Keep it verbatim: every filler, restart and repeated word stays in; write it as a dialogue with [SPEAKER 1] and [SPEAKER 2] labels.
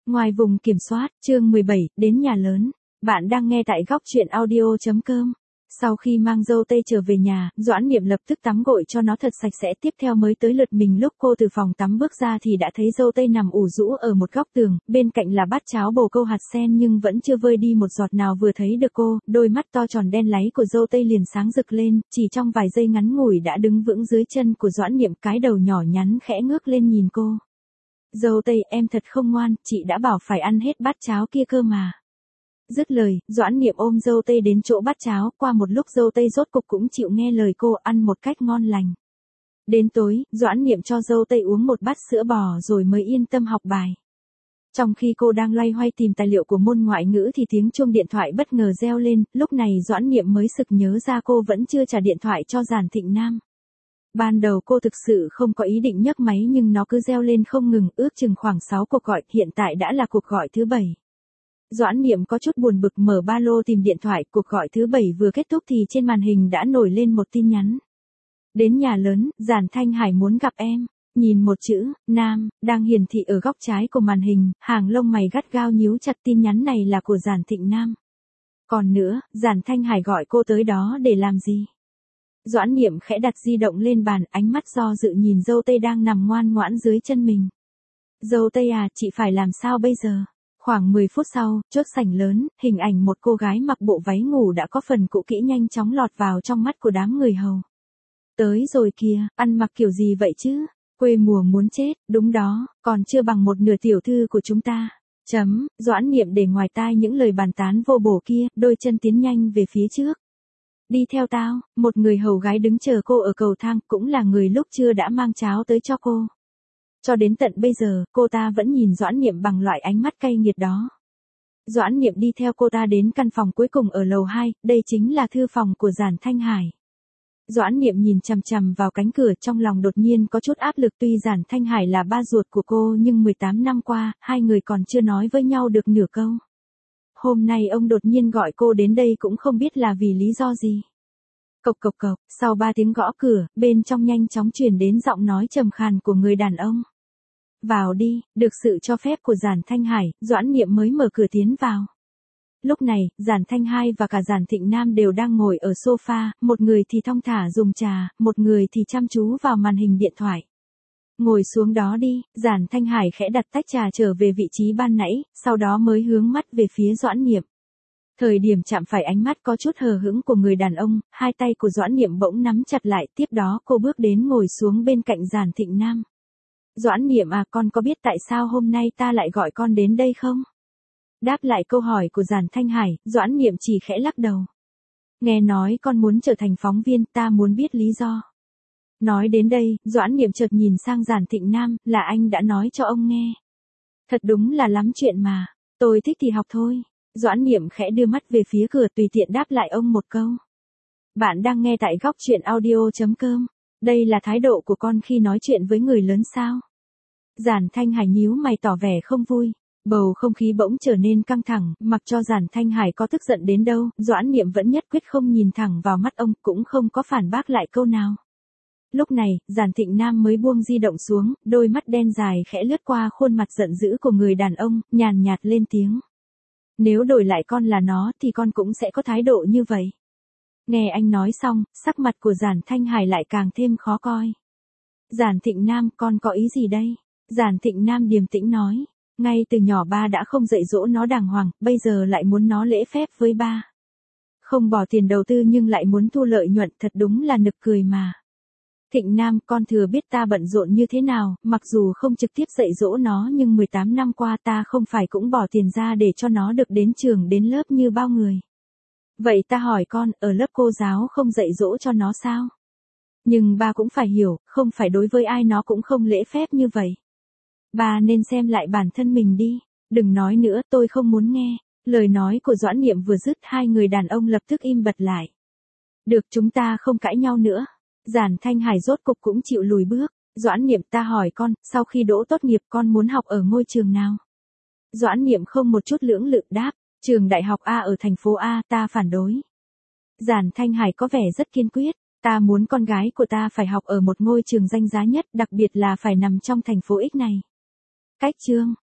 [SPEAKER 1] Ngoài vùng kiểm soát, chương mười bảy, đến nhà lớn. Bạn đang nghe tại góc truyện audio chấm com. Sau khi mang dâu tây trở về nhà, Doãn Niệm lập tức tắm gội cho nó thật sạch sẽ. Tiếp theo mới tới lượt mình. Lúc cô từ phòng tắm bước ra thì đã thấy dâu tây nằm ủ rũ ở một góc tường, bên cạnh là bát cháo bồ câu hạt sen nhưng vẫn chưa vơi đi một giọt nào. Vừa thấy được cô, đôi mắt to tròn đen láy của dâu tây liền sáng rực lên, chỉ trong vài giây ngắn ngủi đã đứng vững dưới chân của Doãn Niệm, cái đầu nhỏ nhắn khẽ ngước lên nhìn cô. Dâu tây, em thật không ngoan, chị đã bảo phải ăn hết bát cháo kia cơ mà. Dứt lời, Doãn Niệm ôm dâu tây đến chỗ bát cháo, qua một lúc dâu tây rốt cục cũng chịu nghe lời cô, ăn một cách ngon lành. Đến tối, Doãn Niệm cho dâu tây uống một bát sữa bò rồi mới yên tâm học bài. Trong khi cô đang loay hoay tìm tài liệu của môn ngoại ngữ thì tiếng chuông điện thoại bất ngờ reo lên, lúc này Doãn Niệm mới sực nhớ ra cô vẫn chưa trả điện thoại cho Giản Thịnh Nam. Ban đầu cô thực sự không có ý định nhấc máy nhưng nó cứ reo lên không ngừng, ước chừng khoảng sáu cuộc gọi, hiện tại đã là cuộc gọi thứ bảy. Doãn Niệm có chút buồn bực mở ba lô tìm điện thoại, cuộc gọi thứ bảy vừa kết thúc thì trên màn hình đã nổi lên một tin nhắn. Đến nhà lớn, Giản Thanh Hải muốn gặp em. Nhìn một chữ, Nam, đang hiển thị ở góc trái của màn hình, hàng lông mày gắt gao nhíu chặt, tin nhắn này là của Giản Thịnh Nam. Còn nữa, Giản Thanh Hải gọi cô tới đó để làm gì? Doãn Niệm khẽ đặt di động lên bàn, ánh mắt do dự nhìn dâu tây đang nằm ngoan ngoãn dưới chân mình. Dâu tây à, chị phải làm sao bây giờ? Khoảng mười phút sau, trước sảnh lớn, hình ảnh một cô gái mặc bộ váy ngủ đã có phần cũ kỹ nhanh chóng lọt vào trong mắt của đám người hầu. Tới rồi kìa, ăn mặc kiểu gì vậy chứ? Quê mùa muốn chết, đúng đó, còn chưa bằng một nửa tiểu thư của chúng ta. Chấm, Doãn Niệm để ngoài tai những lời bàn tán vô bổ kia, đôi chân tiến nhanh về phía trước. Đi theo tao, một người hầu gái đứng chờ cô ở cầu thang, cũng là người lúc trưa đã mang cháo tới cho cô. Cho đến tận bây giờ, cô ta vẫn nhìn Doãn Niệm bằng loại ánh mắt cay nghiệt đó. Doãn Niệm đi theo cô ta đến căn phòng cuối cùng ở lầu hai, đây chính là thư phòng của Giản Thanh Hải. Doãn Niệm nhìn chằm chằm vào cánh cửa, trong lòng đột nhiên có chút áp lực, tuy Giản Thanh Hải là ba ruột của cô nhưng mười tám năm qua, hai người còn chưa nói với nhau được nửa câu. Hôm nay ông đột nhiên gọi cô đến đây cũng không biết là vì lý do gì. Cộc cộc cộc, sau ba tiếng gõ cửa, bên trong nhanh chóng truyền đến giọng nói trầm khàn của người đàn ông. Vào đi, được sự cho phép của Giản Thanh Hải, Doãn Niệm mới mở cửa tiến vào. Lúc này, Giản Thanh Hai và cả Giản Thịnh Nam đều đang ngồi ở sofa, một người thì thong thả dùng trà, một người thì chăm chú vào màn hình điện thoại. Ngồi xuống đó đi, Giản Thanh Hải khẽ đặt tách trà trở về vị trí ban nãy, sau đó mới hướng mắt về phía Doãn Niệm. Thời điểm chạm phải ánh mắt có chút hờ hững của người đàn ông, hai tay của Doãn Niệm bỗng nắm chặt lại, tiếp đó cô bước đến ngồi xuống bên cạnh Giản Thịnh Nam. Doãn Niệm à, con có biết tại sao hôm nay ta lại gọi con đến đây không? Đáp lại câu hỏi của Giản Thanh Hải, Doãn Niệm chỉ khẽ lắc đầu. Nghe nói con muốn trở thành phóng viên, ta muốn biết lý do. Nói đến đây, Doãn Niệm chợt nhìn sang Giản Thịnh Nam, là anh đã nói cho ông nghe. Thật đúng là lắm chuyện mà, tôi thích thì học thôi. Doãn Niệm khẽ đưa mắt về phía cửa, tùy tiện đáp lại ông một câu. Bạn đang nghe tại góc truyện audio chấm com. Đây là thái độ của con khi nói chuyện với người lớn sao? Giản Thanh Hải nhíu mày tỏ vẻ không vui. Bầu không khí bỗng trở nên căng thẳng, mặc cho Giản Thanh Hải có tức giận đến đâu, Doãn Niệm vẫn nhất quyết không nhìn thẳng vào mắt ông, cũng không có phản bác lại câu nào. Lúc này, Giản Thịnh Nam mới buông di động xuống, đôi mắt đen dài khẽ lướt qua khuôn mặt giận dữ của người đàn ông, nhàn nhạt lên tiếng. Nếu đổi lại con là nó thì con cũng sẽ có thái độ như vậy. Nghe anh nói xong, sắc mặt của Giản Thanh Hải lại càng thêm khó coi. Giản Thịnh Nam, con có ý gì đây? Giản Thịnh Nam điềm tĩnh nói. Ngay từ nhỏ ba đã không dạy dỗ nó đàng hoàng, bây giờ lại muốn nó lễ phép với ba. Không bỏ tiền đầu tư nhưng lại muốn thu lợi nhuận, thật đúng là nực cười mà. Thịnh Nam, con thừa biết ta bận rộn như thế nào, mặc dù không trực tiếp dạy dỗ nó nhưng mười tám năm qua ta không phải cũng bỏ tiền ra để cho nó được đến trường đến lớp như bao người. Vậy ta hỏi con, ở lớp cô giáo không dạy dỗ cho nó sao? Nhưng ba cũng phải hiểu, không phải đối với ai nó cũng không lễ phép như vậy. Ba nên xem lại bản thân mình đi. Đừng nói nữa, tôi không muốn nghe. Lời nói của Doãn Niệm vừa dứt, hai người đàn ông lập tức im bặt lại. Được, chúng ta không cãi nhau nữa. Giản Thanh Hải rốt cục cũng chịu lùi bước. Doãn Niệm, ta hỏi con, sau khi đỗ tốt nghiệp con muốn học ở ngôi trường nào? Doãn Niệm không một chút lưỡng lự đáp, trường đại học A ở thành phố A, ta phản đối. Giản Thanh Hải có vẻ rất kiên quyết, ta muốn con gái của ta phải học ở một ngôi trường danh giá nhất, đặc biệt là phải nằm trong thành phố X này. Cách chương,